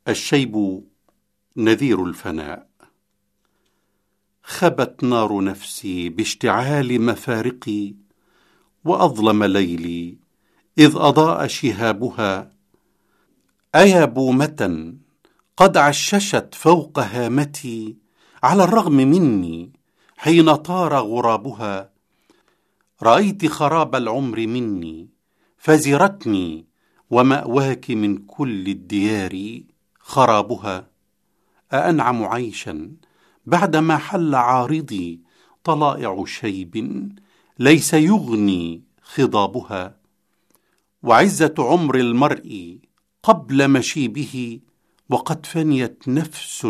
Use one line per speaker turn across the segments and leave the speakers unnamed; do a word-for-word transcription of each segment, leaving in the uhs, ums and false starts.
الشيب نذير الفناء. خبت نار نفسي باشتعال مفارقي، وأظلم ليلي إذ أضاء شهابها. أيا بومة قد عششت فوق هامتي على الرغم مني حين طار غرابها. رأيت خراب العمر مني فزرتني، ومأواك من كل الديار خرابها. أأنعم عيشا بعدما حل عارضي طلائع شيب ليس يغني خضابها. وعزة عمر المرء قبل مشيبه وقد فنيت نفس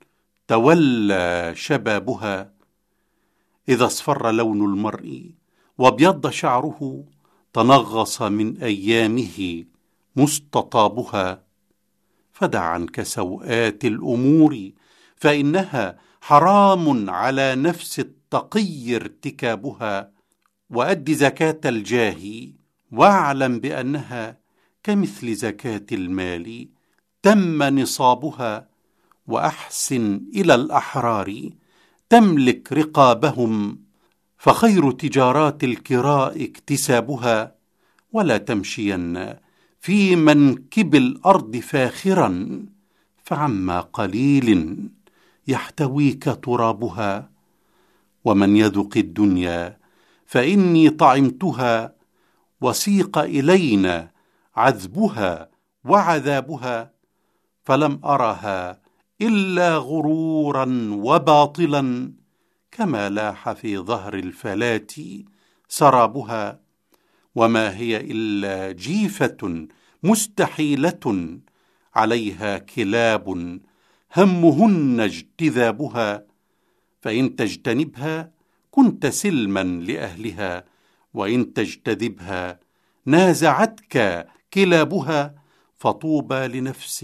تولى شبابها. إذا اصفر لون المرء وابيض شعره تنغص من أيامه مستطابها. فدع عنك سوءات الأمور فإنها حرام على نفس التقي ارتكابها. وأد زكاة الجاه واعلم بأنها كمثل زكاة المال تم نصابها. وأحسن إلى الأحرار تملك رقابهم، فخير تجارات الكراء اكتسابها. ولا تمشين في منكب الأرض فاخرا، فعما قليل يحتويك ترابها. ومن يذق الدنيا فإني طعمتها، وسيق إلينا عذبها وعذابها. فلم أرها إلا غرورا وباطلا، كما لاح في ظهر الفلاة سرابها. وما هي إلا جيفة مستحيلة عليها كلاب همهن اجتذابها. فإن تجتنبها كنت سلما لأهلها، وإن تجتذبها نازعتك كلابها. فطوبى لنفس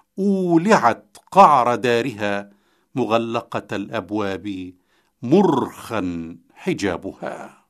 أولعت قعر دارها، مغلقة الأبواب مرخا حجابها.